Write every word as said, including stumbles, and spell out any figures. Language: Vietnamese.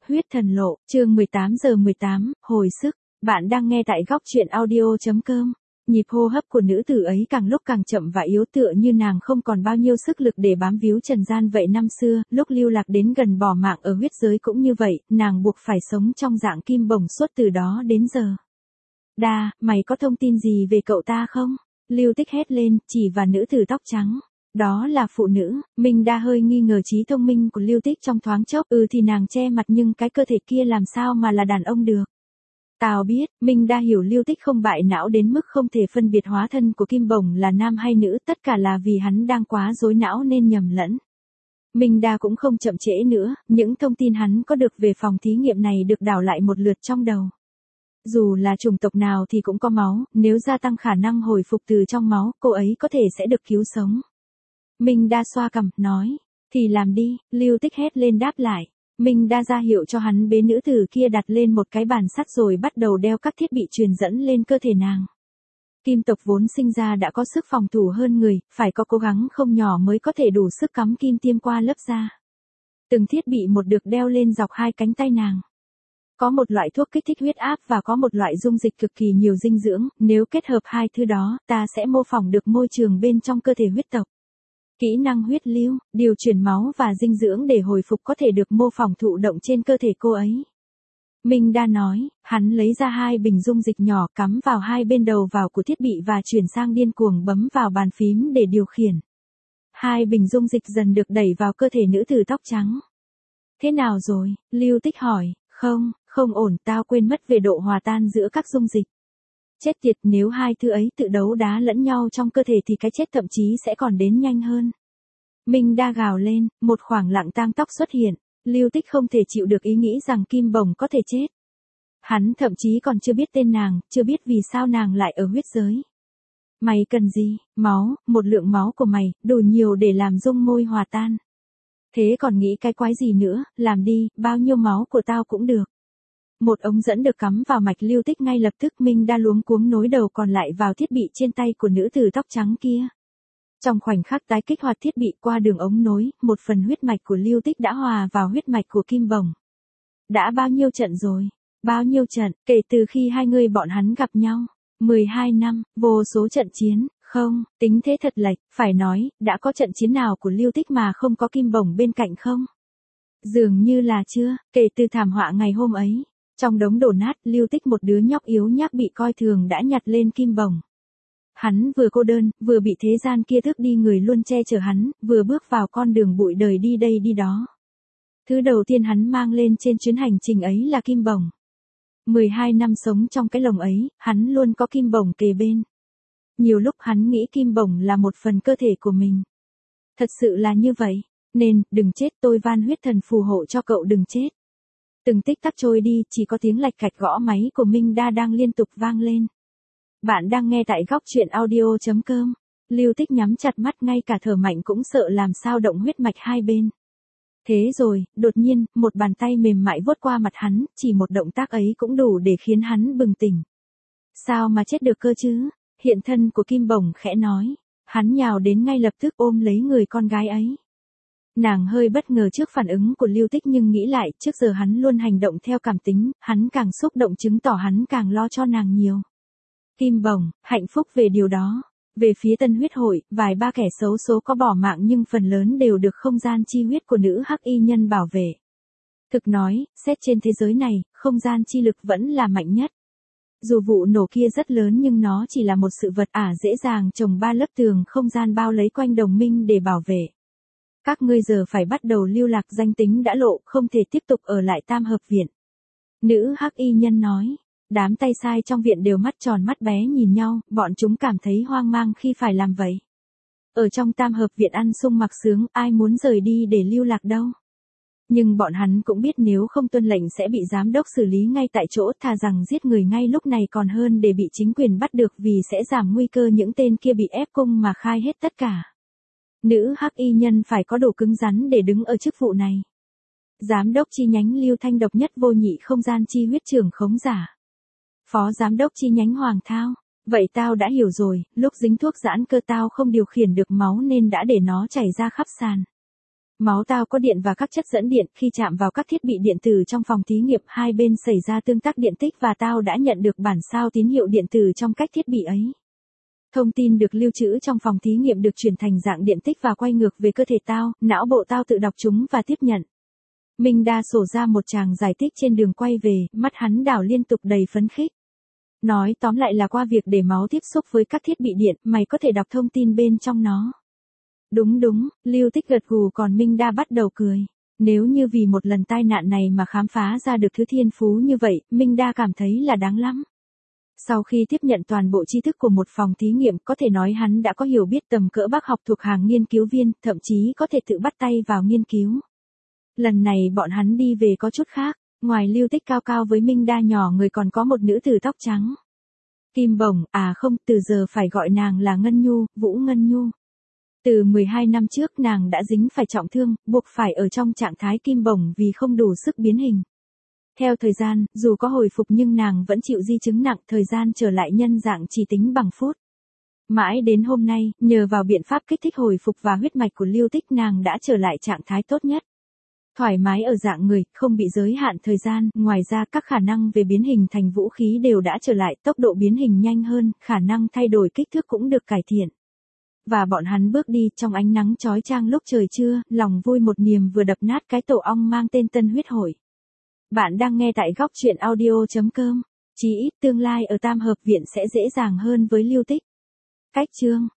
Huyết thần lộ, chương mười tám giờ mười tám, hồi sức. Bạn đang nghe tại góc truyện audio.com. Nhịp hô hấp của nữ tử ấy càng lúc càng chậm và yếu, tựa như nàng không còn bao nhiêu sức lực để bám víu trần gian vậy. Năm xưa, lúc Lưu Lạc đến gần bỏ mạng ở huyết giới cũng như vậy, nàng buộc phải sống trong dạng kim bổng suốt từ đó đến giờ. Đa, mày có thông tin gì về cậu ta không? Lưu Tích hét lên, chỉ vào nữ tử tóc trắng. Đó là phụ nữ. Minh Đa hơi nghi ngờ trí thông minh của Lưu Tích trong thoáng chốc. Ừ thì nàng che mặt nhưng cái cơ thể kia làm sao mà là đàn ông được. Tao biết, Minh Đa hiểu Lưu Tích không bại não đến mức không thể phân biệt hóa thân của kim bổng là nam hay nữ, tất cả là vì hắn đang quá rối não nên nhầm lẫn. Minh Đa cũng không chậm trễ nữa, những thông tin hắn có được về phòng thí nghiệm này được đảo lại một lượt trong đầu. Dù là chủng tộc nào thì cũng có máu, nếu gia tăng khả năng hồi phục từ trong máu, cô ấy có thể sẽ được cứu sống. Minh Đa xoa cằm, nói, thì làm đi. Lưu Tích hét lên đáp lại. Minh Đa ra hiệu cho hắn bế nữ tử kia đặt lên một cái bàn sắt rồi bắt đầu đeo các thiết bị truyền dẫn lên cơ thể nàng. Kim tộc vốn sinh ra đã có sức phòng thủ hơn người, phải có cố gắng không nhỏ mới có thể đủ sức cắm kim tiêm qua lớp da. Từng thiết bị một được đeo lên dọc hai cánh tay nàng. Có một loại thuốc kích thích huyết áp và có một loại dung dịch cực kỳ nhiều dinh dưỡng, nếu kết hợp hai thứ đó, ta sẽ mô phỏng được môi trường bên trong cơ thể huyết tộc. Kỹ năng huyết lưu, điều chuyển máu và dinh dưỡng để hồi phục có thể được mô phỏng thụ động trên cơ thể cô ấy. Minh Đa nói, hắn lấy ra hai bình dung dịch nhỏ cắm vào hai bên đầu vào của thiết bị và chuyển sang điên cuồng bấm vào bàn phím để điều khiển. Hai bình dung dịch dần được đẩy vào cơ thể nữ tử tóc trắng. Thế nào rồi? Lưu Tích hỏi. Không, không ổn, tao quên mất về độ hòa tan giữa các dung dịch. Chết tiệt, nếu hai thứ ấy tự đấu đá lẫn nhau trong cơ thể thì cái chết thậm chí sẽ còn đến nhanh hơn. Minh Đa gào lên, một khoảng lặng tang tóc xuất hiện. Lưu Tích không thể chịu được ý nghĩ rằng kim bổng có thể chết. Hắn thậm chí còn chưa biết tên nàng, chưa biết vì sao nàng lại ở huyết giới. Mày cần gì? Máu, một lượng máu của mày, đủ nhiều để làm dung môi hòa tan. Thế còn nghĩ cái quái gì nữa, làm đi, bao nhiêu máu của tao cũng được. Một ống dẫn được cắm vào mạch Lưu Tích, ngay lập tức Minh Đa luống cuống nối đầu còn lại vào thiết bị trên tay của nữ tử tóc trắng kia. Trong khoảnh khắc tái kích hoạt thiết bị qua đường ống nối, một phần huyết mạch của Lưu Tích đã hòa vào huyết mạch của kim bổng. Đã bao nhiêu trận rồi? Bao nhiêu trận, kể từ khi hai người bọn hắn gặp nhau? mười hai năm, vô số trận chiến, không, tính thế thật lệch, phải nói, đã có trận chiến nào của Lưu Tích mà không có kim bổng bên cạnh không? Dường như là chưa, kể từ thảm họa ngày hôm ấy. Trong đống đổ nát, Lưu Tích, một đứa nhóc yếu nhác bị coi thường, đã nhặt lên kim bổng. Hắn vừa cô đơn, vừa bị thế gian kia thước đi người luôn che chở hắn, vừa bước vào con đường bụi đời đi đây đi đó. Thứ đầu tiên hắn mang lên trên chuyến hành trình ấy là kim bổng. mười hai năm sống trong cái lồng ấy, hắn luôn có kim bổng kề bên. Nhiều lúc hắn nghĩ kim bổng là một phần cơ thể của mình. Thật sự là như vậy, nên, đừng chết, tôi van huyết thần phù hộ cho cậu đừng chết. Từng tích tắc trôi đi, chỉ có tiếng lạch cạch gõ máy của Minh Đa đang liên tục vang lên. Bạn đang nghe tại góc truyện audio.com. Lưu Tích nhắm chặt mắt, ngay cả thở mạnh cũng sợ làm sao động huyết mạch hai bên. Thế rồi, đột nhiên, một bàn tay mềm mại vuốt qua mặt hắn, chỉ một động tác ấy cũng đủ để khiến hắn bừng tỉnh. Sao mà chết được cơ chứ? Hiện thân của kim bổng khẽ nói. Hắn nhào đến ngay lập tức ôm lấy người con gái ấy. Nàng hơi bất ngờ trước phản ứng của Lưu Tích nhưng nghĩ lại, trước giờ hắn luôn hành động theo cảm tính, hắn càng xúc động chứng tỏ hắn càng lo cho nàng nhiều. Kim bổng, hạnh phúc về điều đó. Về phía Tân Huyết Hội, vài ba kẻ xấu số có bỏ mạng nhưng phần lớn đều được không gian chi huyết của nữ hắc y nhân bảo vệ. Thực nói, xét trên thế giới này, không gian chi lực vẫn là mạnh nhất. Dù vụ nổ kia rất lớn nhưng nó chỉ là một sự vật ả dễ dàng trồng ba lớp tường không gian bao lấy quanh đồng minh để bảo vệ. Các ngươi giờ phải bắt đầu lưu lạc, danh tính đã lộ, không thể tiếp tục ở lại Tam Hợp Viện. Nữ hắc y nhân nói. Đám tay sai trong viện đều mắt tròn mắt bé nhìn nhau, bọn chúng cảm thấy hoang mang khi phải làm vậy. Ở trong Tam Hợp Viện ăn sung mặc sướng, ai muốn rời đi để lưu lạc đâu. Nhưng bọn hắn cũng biết nếu không tuân lệnh sẽ bị giám đốc xử lý ngay tại chỗ, thà rằng giết người ngay lúc này còn hơn để bị chính quyền bắt được, vì sẽ giảm nguy cơ những tên kia bị ép cung mà khai hết tất cả. Nữ hắc y nhân phải có đủ cứng rắn để đứng ở chức vụ này. Giám đốc chi nhánh Lưu Thanh độc nhất vô nhị không gian chi huyết trưởng khống giả. Phó giám đốc chi nhánh Hoàng Thao. Vậy tao đã hiểu rồi, lúc dính thuốc giãn cơ tao không điều khiển được máu nên đã để nó chảy ra khắp sàn. Máu tao có điện và các chất dẫn điện, khi chạm vào các thiết bị điện tử trong phòng thí nghiệm, hai bên xảy ra tương tác điện tích và tao đã nhận được bản sao tín hiệu điện tử trong cách thiết bị ấy. Thông tin được lưu trữ trong phòng thí nghiệm được chuyển thành dạng điện tích và quay ngược về cơ thể tao, não bộ tao tự đọc chúng và tiếp nhận. Minh đa sổ ra một tràng giải thích trên đường quay về, mắt hắn đảo liên tục đầy phấn khích. Nói tóm lại là qua việc để máu tiếp xúc với các thiết bị điện, mày có thể đọc thông tin bên trong nó. Đúng đúng, Lưu Tích gật gù còn Minh đa bắt đầu cười. Nếu như vì một lần tai nạn này mà khám phá ra được thứ thiên phú như vậy, Minh đa cảm thấy là đáng lắm. Sau khi tiếp nhận toàn bộ tri thức của một phòng thí nghiệm, có thể nói hắn đã có hiểu biết tầm cỡ bác học thuộc hàng nghiên cứu viên, thậm chí có thể tự bắt tay vào nghiên cứu. Lần này bọn hắn đi về có chút khác, ngoài Lưu Tích cao cao với Minh đa nhỏ người còn có một nữ tử tóc trắng. Kim Bổng, à không, từ giờ phải gọi nàng là Ngân Nhu, Vũ Ngân Nhu. Từ mười hai năm trước nàng đã dính phải trọng thương, buộc phải ở trong trạng thái kim bổng vì không đủ sức biến hình. Theo thời gian, dù có hồi phục nhưng nàng vẫn chịu di chứng nặng, thời gian trở lại nhân dạng chỉ tính bằng phút. Mãi đến hôm nay, nhờ vào biện pháp kích thích hồi phục và huyết mạch của Lưu Tích nàng đã trở lại trạng thái tốt nhất. Thoải mái ở dạng người, không bị giới hạn thời gian, ngoài ra các khả năng về biến hình thành vũ khí đều đã trở lại, tốc độ biến hình nhanh hơn, khả năng thay đổi kích thước cũng được cải thiện. Và bọn hắn bước đi trong ánh nắng chói chang lúc trời trưa, lòng vui một niềm vừa đập nát cái tổ ong mang tên Tân Huyết Hội. Bạn đang nghe tại góc truyện audio chấm com. Chí ít tương lai ở Tam Hợp Viện sẽ dễ dàng hơn với Lưu Tích. Cách chương